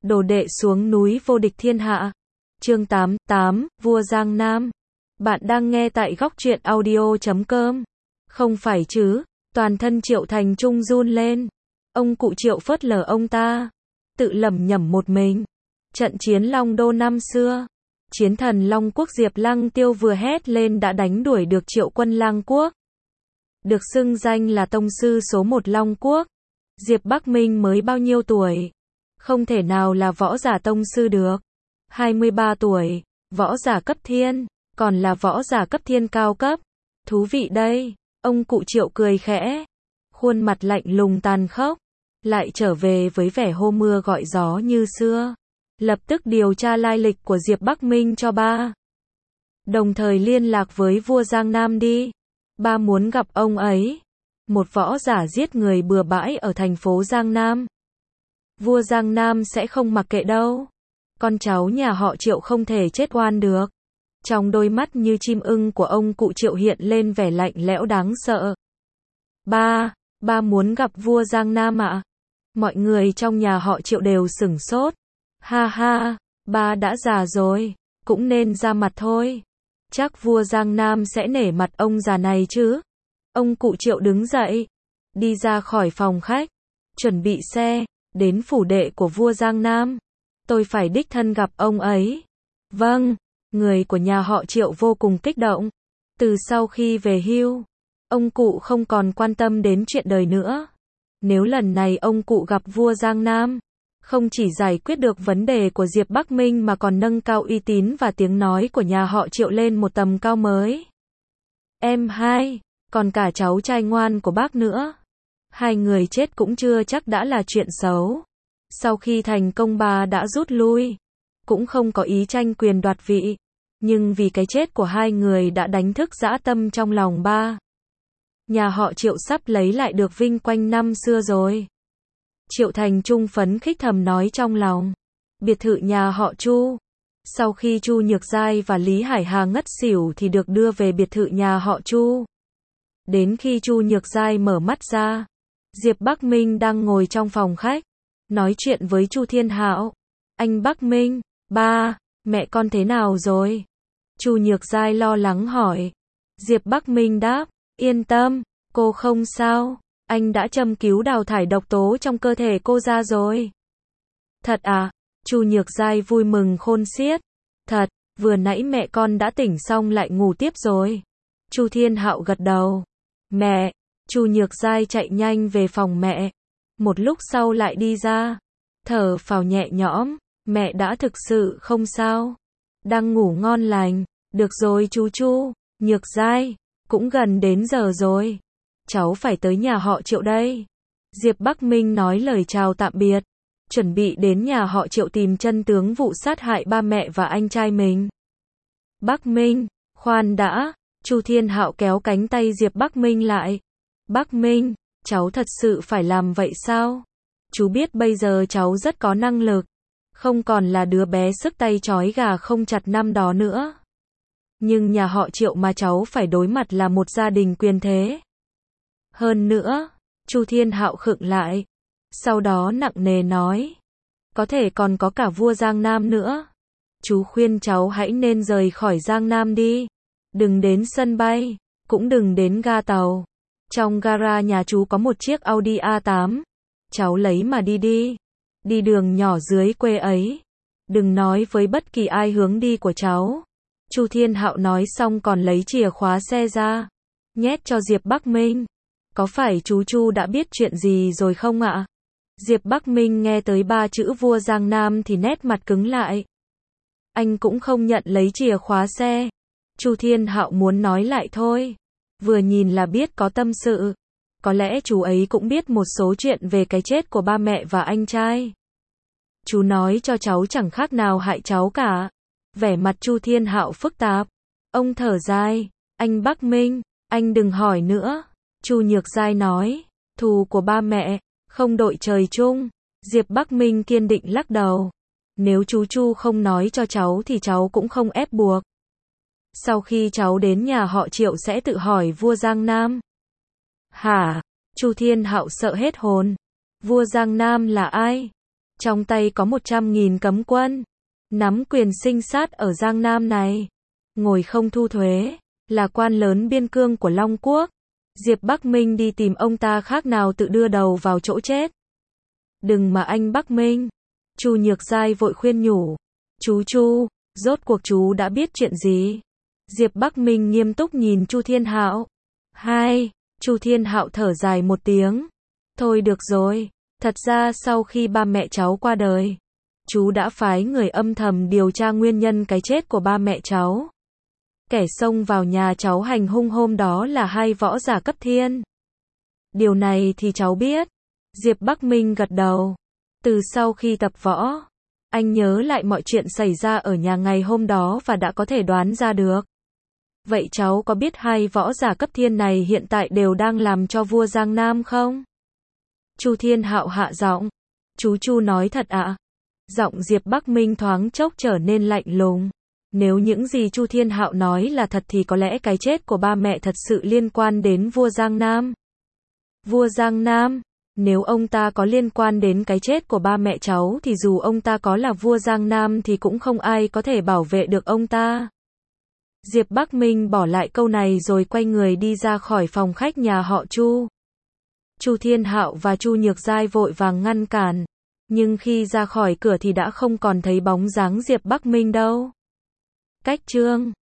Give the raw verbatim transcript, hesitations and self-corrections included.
Đồ đệ xuống núi vô địch thiên hạ. Chương tám, tám, Vua Giang Nam. Bạn đang nghe tại góc truyện audio chấm com. Không phải chứ, toàn thân Triệu Thành Trung run lên. Ông cụ Triệu phớt lờ ông ta, tự lẩm nhẩm một mình. Trận chiến Long Đô năm xưa, chiến thần Long Quốc Diệp Lăng Tiêu vừa hét lên đã đánh đuổi được Triệu quân Lang Quốc. Được xưng danh là tông sư số một Long Quốc. Diệp Bắc Minh mới bao nhiêu tuổi? Không thể nào là võ giả tông sư được. hai mươi ba tuổi, võ giả cấp thiên, còn là võ giả cấp thiên cao cấp. Thú vị đây, ông cụ Triệu cười khẽ. Khuôn mặt lạnh lùng tàn khốc, lại trở về với vẻ hô mưa gọi gió như xưa. Lập tức điều tra lai lịch của Diệp Bắc Minh cho ba. Đồng thời liên lạc với vua Giang Nam đi. Ba muốn gặp ông ấy. Một võ giả giết người bừa bãi ở thành phố Giang Nam. Vua Giang Nam sẽ không mặc kệ đâu. Con cháu nhà họ Triệu không thể chết oan được. Trong đôi mắt như chim ưng của ông cụ Triệu hiện lên vẻ lạnh lẽo đáng sợ. Ba, ba muốn gặp vua Giang Nam ạ? Mọi người trong nhà họ Triệu đều sửng sốt. Ha ha, ba đã già rồi, cũng nên ra mặt thôi. Chắc vua Giang Nam sẽ nể mặt ông già này chứ. Ông cụ Triệu đứng dậy, đi ra khỏi phòng khách, chuẩn bị xe, đến phủ đệ của vua Giang Nam. Tôi phải đích thân gặp ông ấy. Vâng, người của nhà họ Triệu vô cùng kích động. Từ sau khi về hưu, ông cụ không còn quan tâm đến chuyện đời nữa. Nếu lần này ông cụ gặp vua Giang Nam, không chỉ giải quyết được vấn đề của Diệp Bắc Minh mà còn nâng cao uy tín và tiếng nói của nhà họ Triệu lên một tầm cao mới. Em hai, còn cả cháu trai ngoan của bác nữa. Hai người chết cũng chưa chắc đã là chuyện xấu. Sau khi thành công bà đã rút lui, cũng không có ý tranh quyền đoạt vị. Nhưng vì cái chết của hai người đã đánh thức dã tâm trong lòng ba. Nhà họ Triệu sắp lấy lại được vinh quang năm xưa rồi. Triệu Thành Trung phấn khích thầm nói trong lòng. Biệt thự nhà họ Chu. Sau khi Chu Nhược Giai và Lý Hải Hà ngất xỉu thì được đưa về biệt thự nhà họ Chu. Đến khi Chu Nhược Giai mở mắt ra, Diệp Bắc Minh đang ngồi trong phòng khách, nói chuyện với Chu Thiên Hạo. Anh Bắc Minh, ba, mẹ con thế nào rồi? Chu Nhược Giai lo lắng hỏi. Diệp Bắc Minh đáp, yên tâm, cô không sao. Anh đã châm cứu đào thải độc tố trong cơ thể cô ra rồi. Thật à? Chu Nhược Giai vui mừng khôn xiết. Thật, vừa nãy mẹ con đã tỉnh xong lại ngủ tiếp rồi. Chu Thiên Hạo gật đầu. Mẹ, Chu Nhược Giai chạy nhanh về phòng mẹ. Một lúc sau lại đi ra. Thở phào nhẹ nhõm, mẹ đã thực sự không sao. Đang ngủ ngon lành. Được rồi chú Chu, Nhược Giai, cũng gần đến giờ rồi. Cháu phải tới nhà họ Triệu đây. Diệp Bắc Minh nói lời chào tạm biệt, chuẩn bị đến nhà họ Triệu tìm chân tướng vụ sát hại ba mẹ và anh trai mình. Bắc Minh, khoan đã. Chu Thiên Hạo kéo cánh tay Diệp Bắc Minh lại. Bắc Minh, cháu thật sự phải làm vậy sao? Chú biết bây giờ cháu rất có năng lực, không còn là đứa bé sức tay trói gà không chặt năm đó nữa. Nhưng nhà họ Triệu mà cháu phải đối mặt là một gia đình quyền thế. Hơn nữa, Chu Thiên Hạo khựng lại, sau đó nặng nề nói, có thể còn có cả vua Giang Nam nữa. Chú khuyên cháu hãy nên rời khỏi Giang Nam đi. Đừng đến sân bay, cũng đừng đến ga tàu. Trong gara nhà chú có một chiếc Audi a tám. Cháu lấy mà đi đi. Đi đường nhỏ dưới quê ấy. Đừng nói với bất kỳ ai hướng đi của cháu. Chu Thiên Hạo nói xong còn lấy chìa khóa xe ra, nhét cho Diệp Bắc Minh. Có phải chú Chu đã biết chuyện gì rồi không ạ? Diệp Bắc Minh nghe tới ba chữ vua Giang Nam thì nét mặt cứng lại. Anh cũng không nhận lấy chìa khóa xe. Chu Thiên Hạo muốn nói lại thôi. Vừa nhìn là biết có tâm sự. Có lẽ chú ấy cũng biết một số chuyện về cái chết của ba mẹ và anh trai. Chú nói cho cháu chẳng khác nào hại cháu cả. Vẻ mặt Chu Thiên Hạo phức tạp. Ông thở dài. Anh Bắc Minh, anh đừng hỏi nữa. Chu Nhược Giai nói. Thù của ba mẹ, không đội trời chung. Diệp Bắc Minh kiên định lắc đầu. Nếu chú Chu không nói cho cháu thì cháu cũng không ép buộc. Sau khi cháu đến nhà họ Triệu sẽ tự hỏi vua Giang Nam. Hả? Chu Thiên Hạo sợ hết hồn. Vua Giang Nam là ai? trong tay có một trăm nghìn cấm quân, nắm quyền sinh sát ở Giang Nam này, ngồi không thu thuế, là quan lớn biên cương của Long Quốc. Diệp Bắc Minh đi tìm ông ta khác nào tự đưa đầu vào chỗ chết. Đừng mà anh Bắc Minh. Chu Nhược Giai vội khuyên nhủ. Chú Chu, rốt cuộc chú đã biết chuyện gì? Diệp Bắc Minh nghiêm túc nhìn Chu Thiên Hạo. Hai, Chu Thiên Hạo thở dài một tiếng. Thôi được rồi, thật ra sau khi ba mẹ cháu qua đời, chú đã phái người âm thầm điều tra nguyên nhân cái chết của ba mẹ cháu. Kẻ xông vào nhà cháu hành hung hôm đó là hai võ giả cấp thiên. Điều này thì cháu biết. Diệp Bắc Minh gật đầu. Từ sau khi tập võ, anh nhớ lại mọi chuyện xảy ra ở nhà ngày hôm đó và đã có thể đoán ra được. Vậy cháu có biết hai võ giả cấp thiên này hiện tại đều đang làm cho vua Giang Nam không? Chu Thiên Hạo hạ giọng. Chú Chu nói thật ạ? À? Giọng Diệp Bắc Minh thoáng chốc trở nên lạnh lùng. Nếu những gì Chu Thiên Hạo nói là thật thì có lẽ cái chết của ba mẹ thật sự liên quan đến vua Giang Nam. Vua Giang Nam? Nếu ông ta có liên quan đến cái chết của ba mẹ cháu thì dù ông ta có là vua Giang Nam thì cũng không ai có thể bảo vệ được ông ta. Diệp Bắc Minh bỏ lại câu này rồi quay người đi ra khỏi phòng khách nhà họ Chu. Chu Thiên Hạo và Chu Nhược Giai vội vàng ngăn cản. Nhưng khi ra khỏi cửa thì đã không còn thấy bóng dáng Diệp Bắc Minh đâu. Cách chương